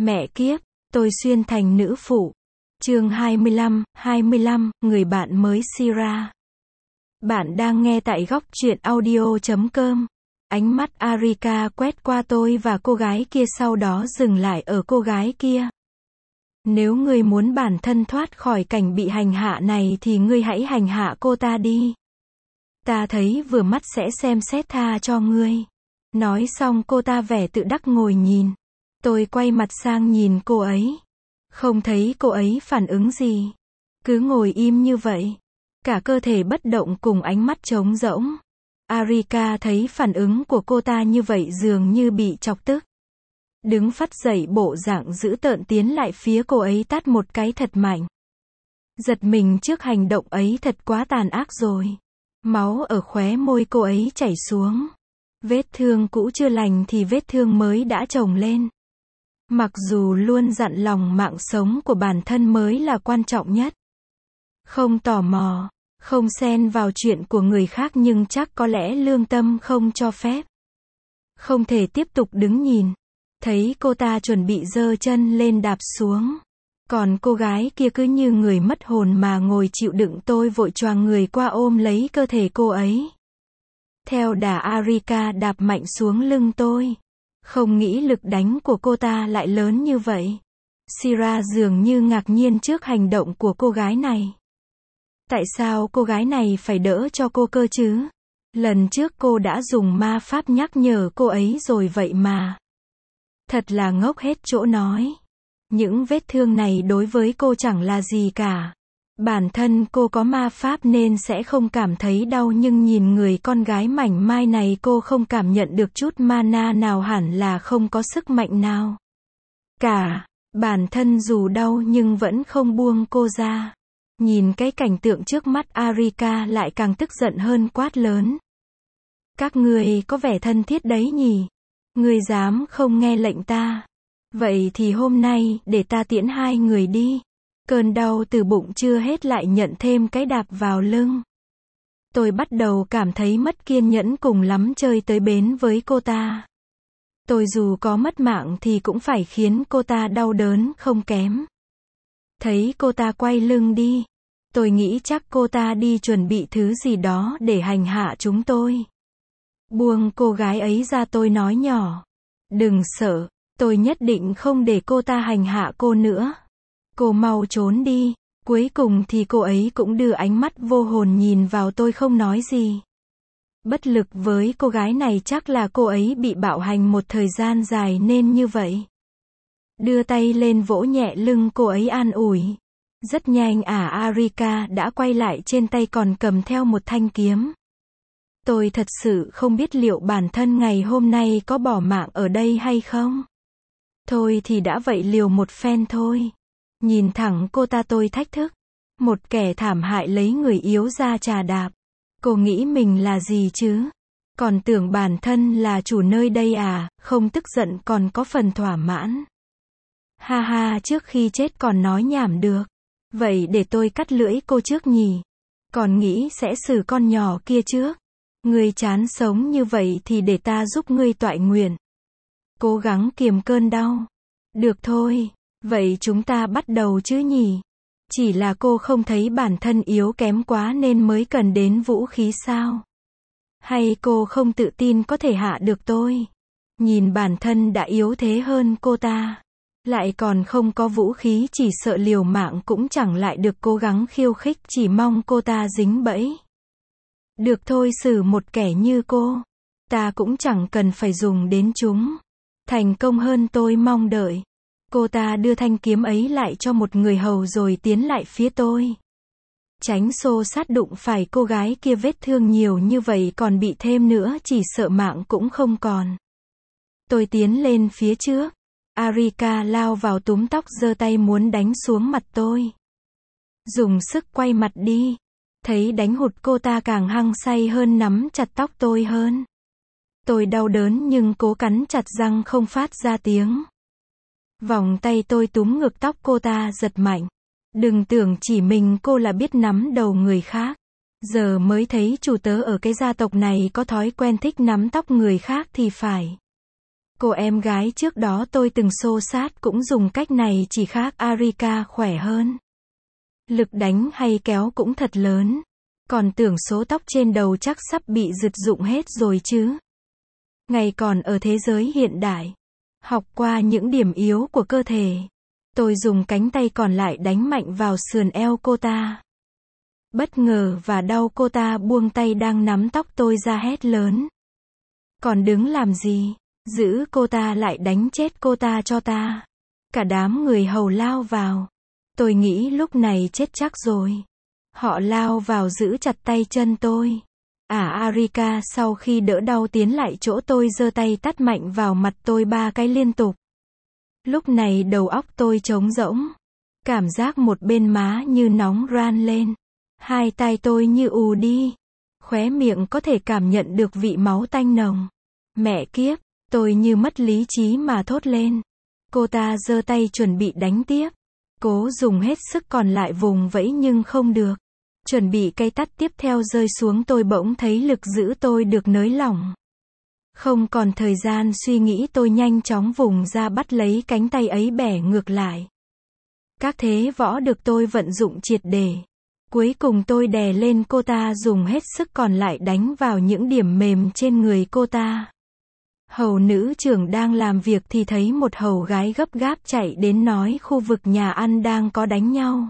Mẹ kiếp, tôi xuyên thành nữ phụ. Chương 25, người bạn mới Sira. Bạn đang nghe tại góc truyện audio.com. Ánh mắt Arika quét qua tôi và cô gái kia, sau đó dừng lại ở cô gái kia. Nếu ngươi muốn bản thân thoát khỏi cảnh bị hành hạ này thì ngươi hãy hành hạ cô ta đi. Ta thấy vừa mắt sẽ xem xét tha cho ngươi. Nói xong cô ta vẻ tự đắc ngồi nhìn. Tôi quay mặt sang nhìn cô ấy. Không thấy cô ấy phản ứng gì. Cứ ngồi im như vậy. Cả cơ thể bất động cùng ánh mắt trống rỗng. Arika thấy phản ứng của cô ta như vậy dường như bị chọc tức. Đứng phắt dậy bộ dạng dữ tợn tiến lại phía cô ấy tát một cái thật mạnh. Giật mình trước hành động ấy thật quá tàn ác rồi. Máu ở khóe môi cô ấy chảy xuống. Vết thương cũ chưa lành thì vết thương mới đã chồng lên. Mặc dù luôn dặn lòng mạng sống của bản thân mới là quan trọng nhất. Không tò mò, không xen vào chuyện của người khác, nhưng chắc có lẽ lương tâm không cho phép. Không thể tiếp tục đứng nhìn. Thấy cô ta chuẩn bị giơ chân lên đạp xuống. Còn cô gái kia cứ như người mất hồn mà ngồi chịu đựng, tôi vội choàng người qua ôm lấy cơ thể cô ấy. Theo đà Arika đạp mạnh xuống lưng tôi. Không nghĩ lực đánh của cô ta lại lớn như vậy. Sira dường như ngạc nhiên trước hành động của cô gái này. Tại sao cô gái này phải đỡ cho cô cơ chứ? Lần trước cô đã dùng ma pháp nhắc nhở cô ấy rồi vậy mà. Thật là ngốc hết chỗ nói. Những vết thương này đối với cô chẳng là gì cả. Bản thân cô có ma pháp nên sẽ không cảm thấy đau, nhưng nhìn người con gái mảnh mai này cô không cảm nhận được chút mana nào, hẳn là không có sức mạnh nào cả. Bản thân dù đau nhưng vẫn không buông cô ra. Nhìn cái cảnh tượng trước mắt, Arika lại càng tức giận hơn, quát lớn. Các ngươi có vẻ thân thiết đấy nhỉ? Ngươi dám không nghe lệnh ta? Vậy thì hôm nay, để ta tiễn hai người đi. Cơn đau từ bụng chưa hết lại nhận thêm cái đạp vào lưng. Tôi bắt đầu cảm thấy mất kiên nhẫn, cùng lắm chơi tới bến với cô ta. Tôi dù có mất mạng thì cũng phải khiến cô ta đau đớn không kém. Thấy cô ta quay lưng đi. Tôi nghĩ chắc cô ta đi chuẩn bị thứ gì đó để hành hạ chúng tôi. Buông cô gái ấy ra, tôi nói nhỏ. Đừng sợ, tôi nhất định không để cô ta hành hạ cô nữa. Cô mau trốn đi. Cuối cùng thì cô ấy cũng đưa ánh mắt vô hồn nhìn vào tôi, không nói gì. Bất lực với cô gái này, chắc là cô ấy bị bạo hành một thời gian dài nên như vậy. Đưa tay lên vỗ nhẹ lưng cô ấy an ủi. Rất nhanh Arika đã quay lại, trên tay còn cầm theo một thanh kiếm. Tôi thật sự không biết liệu bản thân ngày hôm nay có bỏ mạng ở đây hay không. Thôi thì đã vậy, liều một phen thôi. Nhìn thẳng cô ta tôi thách thức. Một kẻ thảm hại lấy người yếu ra trà đạp. Cô nghĩ mình là gì chứ? Còn tưởng bản thân là chủ nơi đây à? Không tức giận còn có phần thỏa mãn. Ha ha, trước khi chết còn nói nhảm được. Vậy để tôi cắt lưỡi cô trước nhỉ? Còn nghĩ sẽ xử con nhỏ kia trước. Ngươi chán sống như vậy thì để ta giúp ngươi toại nguyện. Cố gắng kiềm cơn đau. Được thôi. Vậy chúng ta bắt đầu chứ nhỉ? Chỉ là cô không thấy bản thân yếu kém quá nên mới cần đến vũ khí sao? Hay cô không tự tin có thể hạ được tôi? Nhìn bản thân đã yếu thế hơn cô ta. Lại còn không có vũ khí, chỉ sợ liều mạng cũng chẳng lại được, cố gắng khiêu khích chỉ mong cô ta dính bẫy. Được thôi, xử một kẻ như cô. Ta cũng chẳng cần phải dùng đến chúng. Thành công hơn tôi mong đợi. Cô ta đưa thanh kiếm ấy lại cho một người hầu rồi tiến lại phía tôi. Tránh xô sát đụng phải cô gái kia, vết thương nhiều như vậy còn bị thêm nữa, chỉ sợ mạng cũng không còn. Tôi tiến lên phía trước. Arika lao vào túm tóc, giơ tay muốn đánh xuống mặt tôi. Dùng sức quay mặt đi. Thấy đánh hụt, cô ta càng hăng say hơn, nắm chặt tóc tôi hơn. Tôi đau đớn nhưng cố cắn chặt răng không phát ra tiếng. Vòng tay tôi túm ngược tóc cô ta, giật mạnh. Đừng tưởng chỉ mình cô là biết nắm đầu người khác. Giờ mới thấy chủ tớ ở cái gia tộc này có thói quen thích nắm tóc người khác thì phải. Cô em gái trước đó tôi từng xô xát cũng dùng cách này, chỉ khác Arika khỏe hơn. Lực đánh hay kéo cũng thật lớn. Còn tưởng số tóc trên đầu chắc sắp bị rực rụng hết rồi chứ. Ngày còn ở thế giới hiện đại, học qua những điểm yếu của cơ thể, tôi dùng cánh tay còn lại đánh mạnh vào sườn eo cô ta. Bất ngờ và đau, cô ta buông tay đang nắm tóc tôi ra, hét lớn. Còn đứng làm gì? Giữ cô ta lại, đánh chết cô ta cho ta. Cả đám người hầu lao vào. Tôi nghĩ lúc này chết chắc rồi. Họ lao vào giữ chặt tay chân tôi. Arika sau khi đỡ đau tiến lại chỗ tôi, giơ tay tát mạnh vào mặt tôi 3 cái liên tục. Lúc này đầu óc tôi trống rỗng. Cảm giác một bên má như nóng ran lên. Hai tai tôi như ù đi. Khóe miệng có thể cảm nhận được vị máu tanh nồng. Mẹ kiếp, tôi như mất lý trí mà thốt lên. Cô ta giơ tay chuẩn bị đánh tiếp. Cố dùng hết sức còn lại vùng vẫy nhưng không được. Chuẩn bị cây tát tiếp theo rơi xuống, tôi bỗng thấy lực giữ tôi được nới lỏng. Không còn thời gian suy nghĩ, tôi nhanh chóng vùng ra bắt lấy cánh tay ấy bẻ ngược lại. Các thế võ được tôi vận dụng triệt để. Cuối cùng tôi đè lên cô ta, dùng hết sức còn lại đánh vào những điểm mềm trên người cô ta. Hầu nữ trưởng đang làm việc thì thấy một hầu gái gấp gáp chạy đến nói khu vực nhà ăn đang có đánh nhau.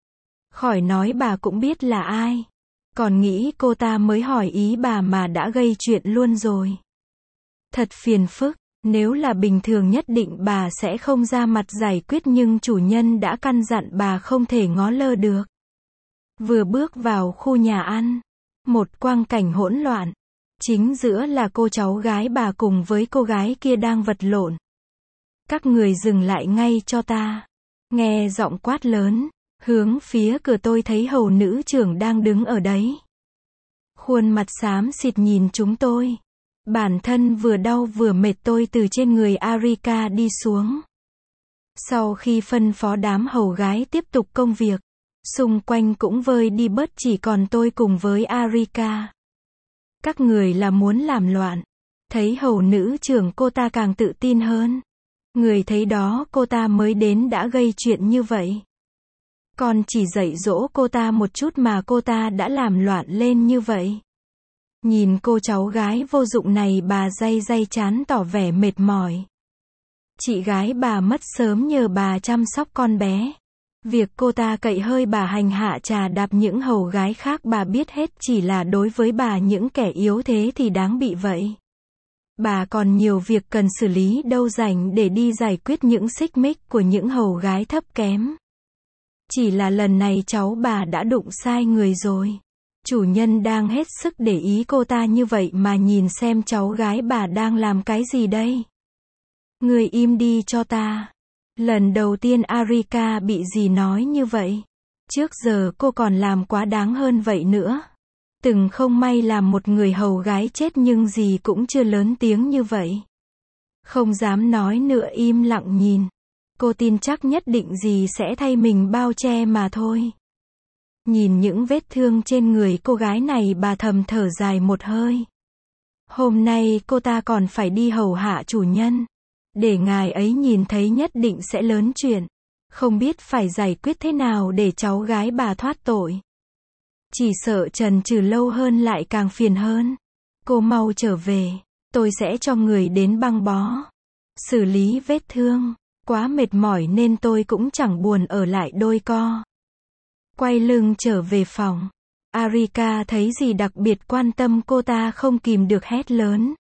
Khỏi nói, bà cũng biết là ai. Còn nghĩ cô ta mới hỏi ý bà mà đã gây chuyện luôn rồi. Thật phiền phức, nếu là bình thường nhất định bà sẽ không ra mặt giải quyết, nhưng chủ nhân đã căn dặn bà không thể ngó lơ được. Vừa bước vào khu nhà ăn, một quang cảnh hỗn loạn. Chính giữa là cô cháu gái bà cùng với cô gái kia đang vật lộn. Các người dừng lại ngay cho ta. Nghe giọng quát lớn, hướng phía cửa, tôi thấy hầu nữ trưởng đang đứng ở đấy. Khuôn mặt xám xịt nhìn chúng tôi. Bản thân vừa đau vừa mệt, tôi từ trên người Arika đi xuống. Sau khi phân phó đám hầu gái tiếp tục công việc, xung quanh cũng vơi đi bớt, chỉ còn tôi cùng với Arika. Các người là muốn làm loạn. Thấy hầu nữ trưởng, cô ta càng tự tin hơn. Người thấy đó, cô ta mới đến đã gây chuyện như vậy. Còn chỉ dạy dỗ cô ta một chút mà cô ta đã làm loạn lên như vậy. Nhìn cô cháu gái vô dụng này, bà day day chán tỏ vẻ mệt mỏi. Chị gái bà mất sớm nhờ bà chăm sóc con bé. Việc cô ta cậy hơi bà hành hạ trà đạp những hầu gái khác bà biết hết, chỉ là đối với bà những kẻ yếu thế thì đáng bị vậy. Bà còn nhiều việc cần xử lý, đâu rảnh để đi giải quyết những xích mích của những hầu gái thấp kém. Chỉ là lần này cháu bà đã đụng sai người rồi. Chủ nhân đang hết sức để ý cô ta như vậy mà nhìn xem cháu gái bà đang làm cái gì đây. Người im đi cho ta. Lần đầu tiên Arika bị dì nói như vậy. Trước giờ cô còn làm quá đáng hơn vậy nữa. Từng không may làm một người hầu gái chết nhưng dì cũng chưa lớn tiếng như vậy. Không dám nói nữa, im lặng nhìn. Cô tin chắc nhất định dì sẽ thay mình bao che mà thôi. Nhìn những vết thương trên người cô gái này, bà thầm thở dài một hơi. Hôm nay cô ta còn phải đi hầu hạ chủ nhân. Để ngài ấy nhìn thấy nhất định sẽ lớn chuyện. Không biết phải giải quyết thế nào để cháu gái bà thoát tội. Chỉ sợ chần chừ lâu hơn lại càng phiền hơn. Cô mau trở về, tôi sẽ cho người đến băng bó, xử lý vết thương. Quá mệt mỏi nên tôi cũng chẳng buồn ở lại đôi co. Quay lưng trở về phòng. Arika thấy dì đặc biệt quan tâm cô ta, không kìm được hét lớn.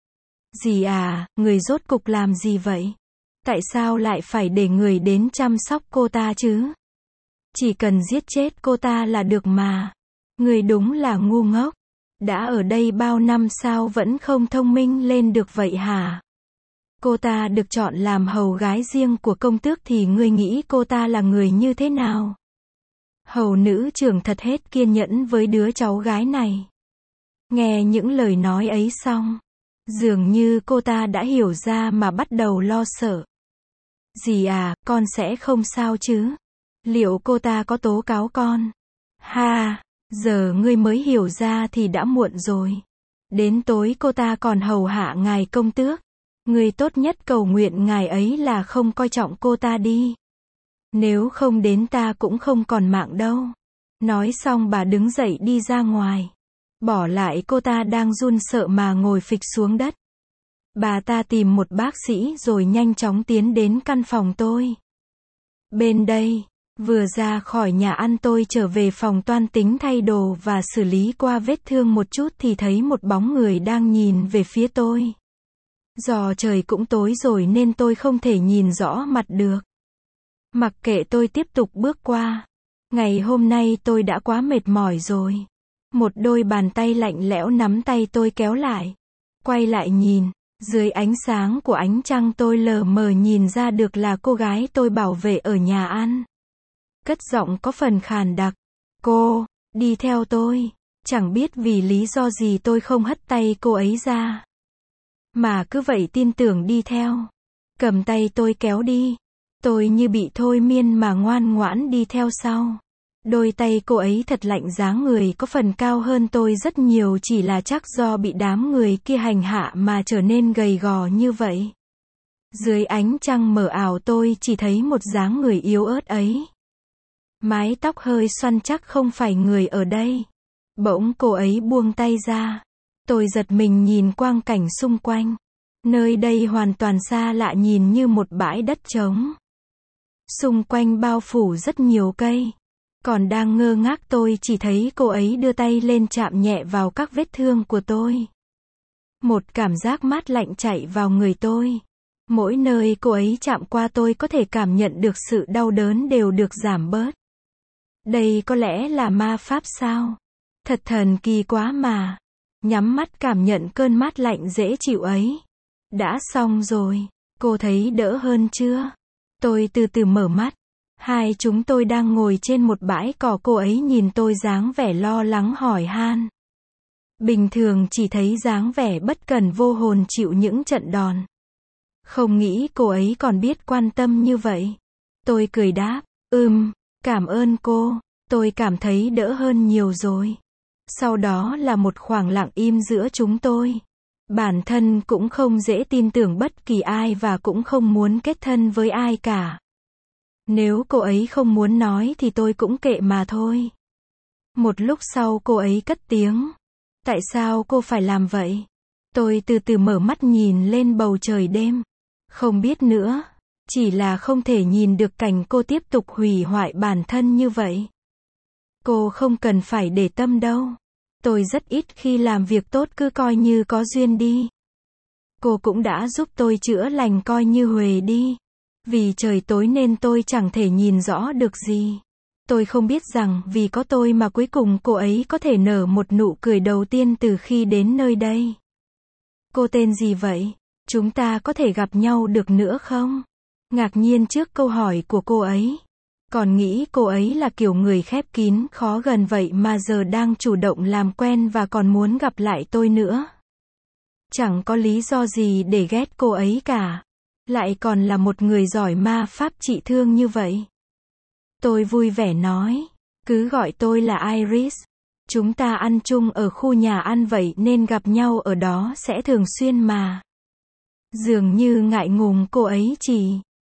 Dì à, người rốt cục làm gì vậy? Tại sao lại phải để người đến chăm sóc cô ta chứ? Chỉ cần giết chết cô ta là được mà. Người đúng là ngu ngốc. Đã ở đây bao năm sao vẫn không thông minh lên được vậy hả? Cô ta được chọn làm hầu gái riêng của công tước thì ngươi nghĩ cô ta là người như thế nào? Hầu nữ trưởng thật hết kiên nhẫn với đứa cháu gái này. Nghe những lời nói ấy xong, dường như cô ta đã hiểu ra mà bắt đầu lo sợ. Dì à, con sẽ không sao chứ? Liệu cô ta có tố cáo con? Ha, giờ ngươi mới hiểu ra thì đã muộn rồi. Đến tối cô ta còn hầu hạ ngài công tước. Ngươi tốt nhất cầu nguyện ngài ấy là không coi trọng cô ta đi. Nếu không đến ta cũng không còn mạng đâu. Nói xong bà đứng dậy đi ra ngoài. Bỏ lại cô ta đang run sợ mà ngồi phịch xuống đất. Bà ta tìm một bác sĩ rồi nhanh chóng tiến đến căn phòng tôi. Bên đây, vừa ra khỏi nhà ăn tôi trở về phòng toan tính thay đồ và xử lý qua vết thương một chút thì thấy một bóng người đang nhìn về phía tôi. Do trời cũng tối rồi nên tôi không thể nhìn rõ mặt được. Mặc kệ tôi tiếp tục bước qua. Ngày hôm nay tôi đã quá mệt mỏi rồi. Một đôi bàn tay lạnh lẽo nắm tay tôi kéo lại. Quay lại nhìn. Dưới ánh sáng của ánh trăng tôi lờ mờ nhìn ra được là cô gái tôi bảo vệ ở nhà ăn. Cất giọng có phần khàn đặc. Cô, đi theo tôi. Chẳng biết vì lý do gì tôi không hất tay cô ấy ra. Mà cứ vậy tin tưởng đi theo. Cầm tay tôi kéo đi. Tôi như bị thôi miên mà ngoan ngoãn đi theo sau. Đôi tay cô ấy thật lạnh, dáng người có phần cao hơn tôi rất nhiều, chỉ là chắc do bị đám người kia hành hạ mà trở nên gầy gò như vậy. Dưới ánh trăng mờ ảo tôi chỉ thấy một dáng người yếu ớt ấy. Mái tóc hơi xoăn chắc không phải người ở đây. Bỗng cô ấy buông tay ra. Tôi giật mình nhìn quang cảnh xung quanh. Nơi đây hoàn toàn xa lạ, nhìn như một bãi đất trống. Xung quanh bao phủ rất nhiều cây. Còn đang ngơ ngác tôi chỉ thấy cô ấy đưa tay lên chạm nhẹ vào các vết thương của tôi. Một cảm giác mát lạnh chạy vào người tôi. Mỗi nơi cô ấy chạm qua tôi có thể cảm nhận được sự đau đớn đều được giảm bớt. Đây có lẽ là ma pháp sao? Thật thần kỳ quá mà. Nhắm mắt cảm nhận cơn mát lạnh dễ chịu ấy. Đã xong rồi. Cô thấy đỡ hơn chưa? Tôi từ từ mở mắt. Hai chúng tôi đang ngồi trên một bãi cỏ, cô ấy nhìn tôi dáng vẻ lo lắng hỏi han. Bình thường chỉ thấy dáng vẻ bất cần vô hồn chịu những trận đòn. Không nghĩ cô ấy còn biết quan tâm như vậy. Tôi cười đáp, cảm ơn cô, tôi cảm thấy đỡ hơn nhiều rồi. Sau đó là một khoảng lặng im giữa chúng tôi. Bản thân cũng không dễ tin tưởng bất kỳ ai và cũng không muốn kết thân với ai cả. Nếu cô ấy không muốn nói thì tôi cũng kệ mà thôi. Một lúc sau cô ấy cất tiếng. Tại sao cô phải làm vậy? Tôi từ từ mở mắt nhìn lên bầu trời đêm. Không biết nữa. Chỉ là không thể nhìn được cảnh cô tiếp tục hủy hoại bản thân như vậy. Cô không cần phải để tâm đâu. Tôi rất ít khi làm việc tốt, cứ coi như có duyên đi. Cô cũng đã giúp tôi chữa lành, coi như huề đi. Vì trời tối nên tôi chẳng thể nhìn rõ được gì. Tôi không biết rằng vì có tôi mà cuối cùng cô ấy có thể nở một nụ cười đầu tiên từ khi đến nơi đây. Cô tên gì vậy? Chúng ta có thể gặp nhau được nữa không? Ngạc nhiên trước câu hỏi của cô ấy. Còn nghĩ cô ấy là kiểu người khép kín, khó gần vậy mà giờ đang chủ động làm quen và còn muốn gặp lại tôi nữa. Chẳng có lý do gì để ghét cô ấy cả. Lại còn là một người giỏi ma pháp trị thương như vậy. Tôi vui vẻ nói, cứ gọi tôi là Iris. Chúng ta ăn chung ở khu nhà ăn vậy nên gặp nhau ở đó sẽ thường xuyên mà. Dường như ngại ngùng cô ấy chỉ.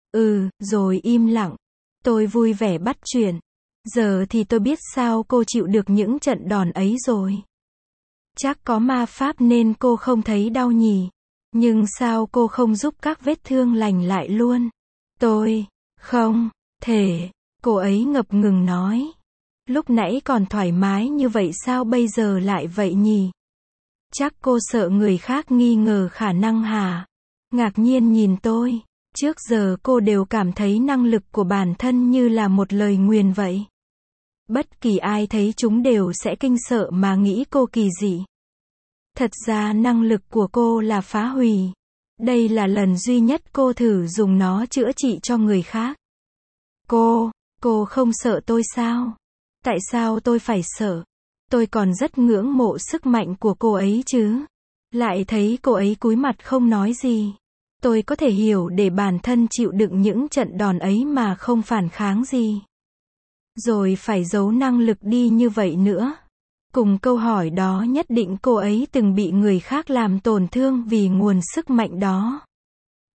Rồi im lặng. Tôi vui vẻ bắt chuyện. Giờ thì tôi biết sao cô chịu được những trận đòn ấy rồi. Chắc có ma pháp nên cô không thấy đau nhỉ. Nhưng sao cô không giúp các vết thương lành lại luôn? Tôi, không thể. Cô ấy ngập ngừng nói. Lúc nãy còn thoải mái như vậy sao bây giờ lại vậy nhỉ? Chắc cô sợ người khác nghi ngờ khả năng hả? Ngạc nhiên nhìn tôi. Trước giờ cô đều cảm thấy năng lực của bản thân như là một lời nguyền vậy. Bất kỳ ai thấy chúng đều sẽ kinh sợ mà nghĩ cô kỳ dị. Thật ra năng lực của cô là phá hủy. Đây là lần duy nhất cô thử dùng nó chữa trị cho người khác. Cô không sợ tôi sao? Tại sao tôi phải sợ? Tôi còn rất ngưỡng mộ sức mạnh của cô ấy chứ. Lại thấy cô ấy cúi mặt không nói gì. Tôi có thể hiểu để bản thân chịu đựng những trận đòn ấy mà không phản kháng gì. Rồi phải giấu năng lực đi như vậy nữa. Cùng câu hỏi đó nhất định cô ấy từng bị người khác làm tổn thương vì nguồn sức mạnh đó.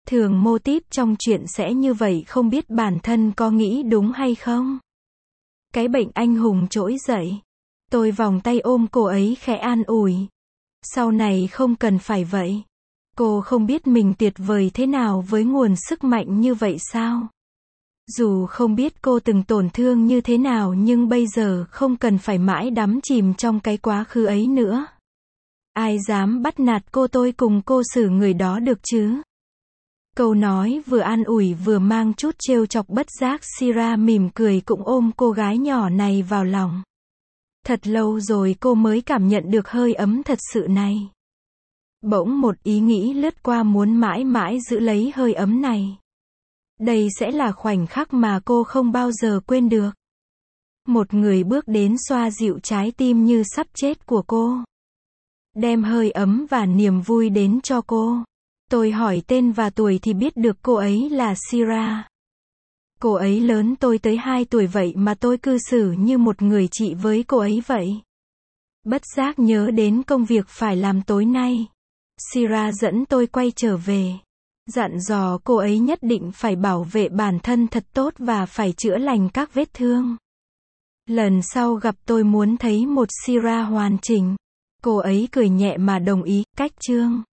Thường mô típ trong chuyện sẽ như vậy, không biết bản thân có nghĩ đúng hay không? Cái bệnh anh hùng trỗi dậy. Tôi vòng tay ôm cô ấy khẽ an ủi. Sau này không cần phải vậy. Cô không biết mình tuyệt vời thế nào với nguồn sức mạnh như vậy sao? Dù không biết cô từng tổn thương như thế nào nhưng bây giờ không cần phải mãi đắm chìm trong cái quá khứ ấy nữa. Ai dám bắt nạt cô, tôi cùng cô xử người đó được chứ? Câu nói vừa an ủi vừa mang chút trêu chọc, bất giác Sira mỉm cười cũng ôm cô gái nhỏ này vào lòng. Thật lâu rồi cô mới cảm nhận được hơi ấm thật sự này. Bỗng một ý nghĩ lướt qua, muốn mãi mãi giữ lấy hơi ấm này. Đây sẽ là khoảnh khắc mà cô không bao giờ quên được. Một người bước đến xoa dịu trái tim như sắp chết của cô. Đem hơi ấm và niềm vui đến cho cô. Tôi hỏi tên và tuổi thì biết được cô ấy là Sira. Cô ấy lớn tôi tới 2 tuổi vậy mà tôi cư xử như một người chị với cô ấy vậy. Bất giác nhớ đến công việc phải làm tối nay. Sira dẫn tôi quay trở về. Dặn dò cô ấy nhất định phải bảo vệ bản thân thật tốt và phải chữa lành các vết thương. Lần sau gặp tôi muốn thấy một Sira hoàn chỉnh. Cô ấy cười nhẹ mà đồng ý, cách chương.